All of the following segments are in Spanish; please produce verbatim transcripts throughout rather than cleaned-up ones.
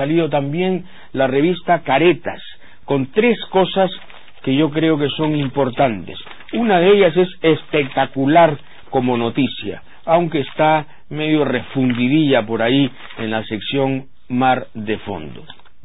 salido también la revista Caretas, con tres cosas que yo creo que son importantes. Una de ellas es espectacular como noticia, aunque está medio refundidilla por ahí en la sección Mar de Fondo.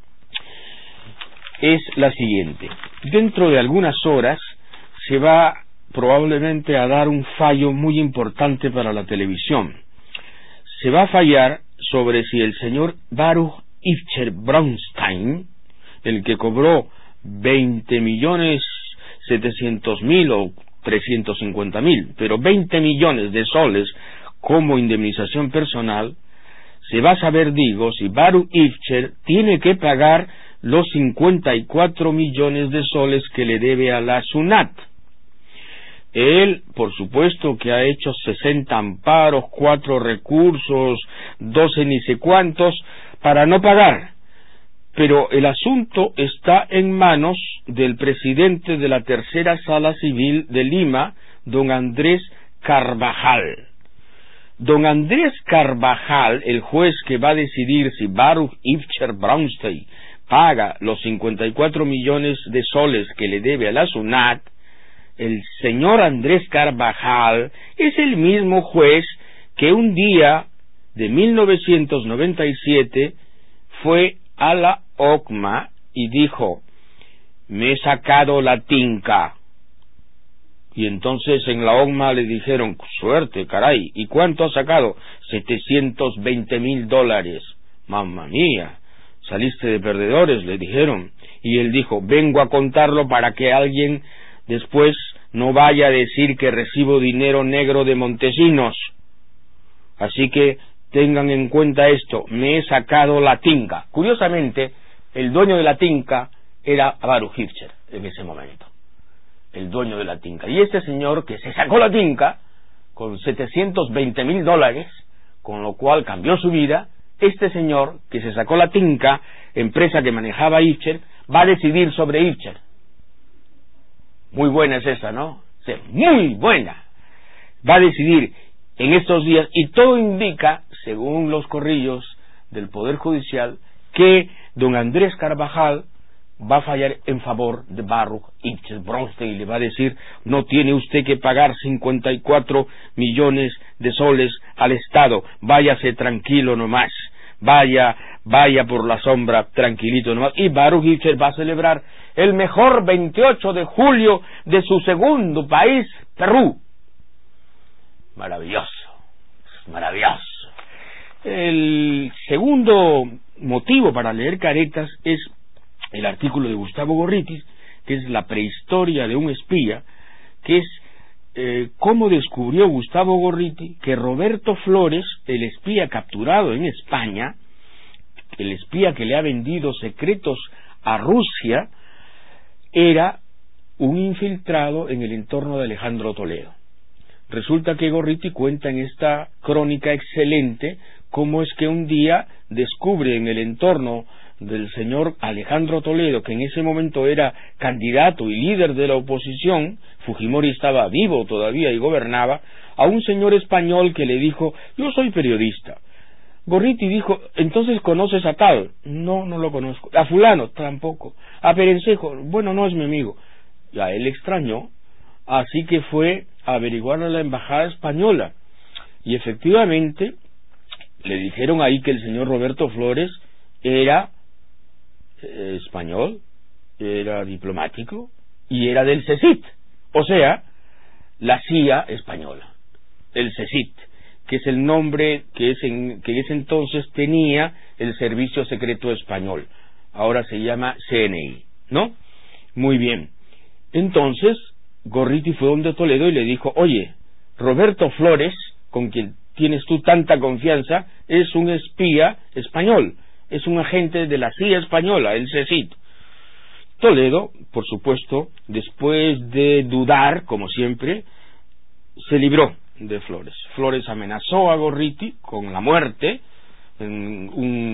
Es la siguiente: dentro de algunas horas se va probablemente a dar un fallo muy importante para la televisión. Se va a fallar sobre si el señor Baruch Ibcher Braunstein, el que cobró veinte millones setecientos mil o trescientos cincuenta mil, pero veinte millones de soles como indemnización personal, se va a saber, digo, si Baruch Ibcher tiene que pagar los cincuenta y cuatro millones de soles que le debe a la SUNAT. Él, por supuesto, que ha hecho sesenta amparos, cuatro recursos, doce ni sé cuántos, para no pagar. Pero el asunto está en manos del presidente de la Tercera Sala Civil de Lima, don Andrés Carvajal. Don Andrés Carvajal, el juez que va a decidir si Baruch Ibcher Braunstein paga los cincuenta y cuatro millones de soles que le debe a la SUNAT, el señor Andrés Carvajal es el mismo juez que un día de mil novecientos noventa y siete fue a la O C M A y dijo: me he sacado la tinca. Y entonces en la O C M A le dijeron: suerte, caray, ¿y cuánto ha sacado? setecientos veinte mil dólares. Mamma mía, saliste de perdedores, le dijeron. Y él dijo: vengo a contarlo para que alguien después no vaya a decir que recibo dinero negro de Montesinos. Así que tengan en cuenta esto: me he sacado la tinca. Curiosamente, el dueño de la tinca era Baruch Ibcher en ese momento. El dueño de la tinca. Y este señor que se sacó la tinca con setecientos veinte mil dólares, con lo cual cambió su vida, este señor que se sacó la tinca, empresa que manejaba Ibcher, va a decidir sobre Ibcher. Muy buena es esa, ¿no? Sí, muy buena. Va a decidir en estos días, y todo indica, según los corrillos del Poder Judicial, que don Andrés Carvajal va a fallar en favor de Baruch Ibcher Braunstein y le va a decir: no tiene usted que pagar cincuenta y cuatro millones de soles al Estado, váyase tranquilo nomás, vaya, vaya por la sombra tranquilito nomás. Y Baruch Ibcher va a celebrar el mejor veintiocho de julio de su segundo país, Perú. Maravilloso, maravilloso. El segundo motivo para leer Caretas es el artículo de Gustavo Gorriti, que es la prehistoria de un espía, que es eh, cómo descubrió Gustavo Gorriti que Roberto Flores, el espía capturado en España, el espía que le ha vendido secretos a Rusia, era un infiltrado en el entorno de Alejandro Toledo. Resulta que Gorriti cuenta en esta crónica excelente cómo es que un día descubre en el entorno del señor Alejandro Toledo, que en ese momento era candidato y líder de la oposición, Fujimori estaba vivo todavía y gobernaba, a un señor español que le dijo: yo soy periodista. Gorriti dijo: entonces ¿conoces a tal? No, no lo conozco. A fulano, tampoco. A Perencejo, bueno, no es mi amigo. Y a él extrañó, así que fue a averiguar a la embajada española, y efectivamente le dijeron ahí que el señor Roberto Flores era eh, español, era diplomático y era del CECIT, o sea, la C I A española, el CECIT, que es el nombre que, es en, que ese entonces tenía el Servicio Secreto Español, ahora se llama C N I, ¿no? Muy bien. Entonces Gorriti fue donde Toledo y le dijo: oye, Roberto Flores, con quien tienes tú tanta confianza, es un espía español, es un agente de la C I A española, el CECIT. Toledo, por supuesto, después de dudar, como siempre, se libró de Flores. Flores amenazó a Gorriti con la muerte en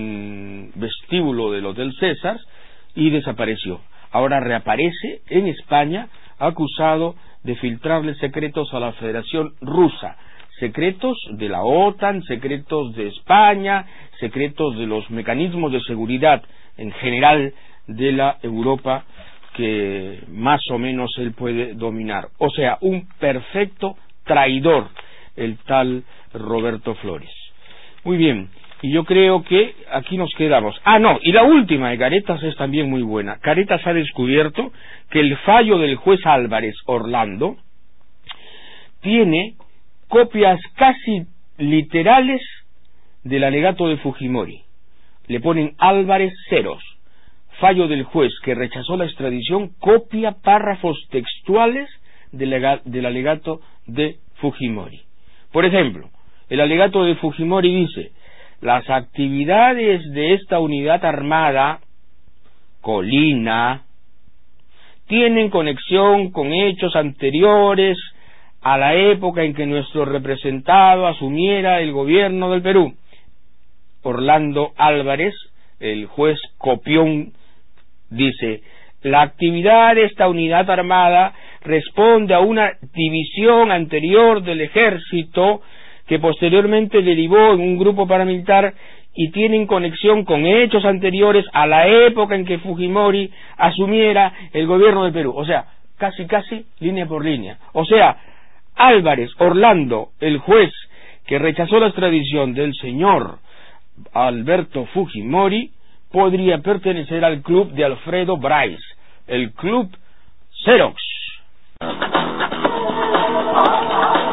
un vestíbulo del Hotel César y desapareció. Ahora reaparece en España acusado de filtrarle secretos a la Federación Rusa, secretos de la OTAN, secretos de España, secretos de los mecanismos de seguridad en general de la Europa que más o menos él puede dominar. O sea, un perfecto traidor, el tal Roberto Flores. Muy bien, y yo creo que aquí nos quedamos. Ah, no, y la última de Caretas es también muy buena. Caretas ha descubierto que el fallo del juez Álvarez Orlando tiene copias casi literales del alegato de Fujimori. Le ponen Álvarez ceros. Fallo del juez que rechazó la extradición, copia párrafos textuales del, del alegato de Fujimori. Por ejemplo, el alegato de Fujimori dice: las actividades de esta unidad armada, Colina, tienen conexión con hechos anteriores a la época en que nuestro representado asumiera el gobierno del Perú. Orlando Álvarez, el juez copión, dice: la actividad de esta unidad armada responde a una división anterior del ejército que posteriormente derivó en un grupo paramilitar y tienen conexión con hechos anteriores a la época en que Fujimori asumiera el gobierno del Perú. O sea, casi casi línea por línea. O sea, Álvarez Orlando, el juez que rechazó la extradición del señor Alberto Fujimori, podría pertenecer al club de Alfredo Bryce, el club Xerox.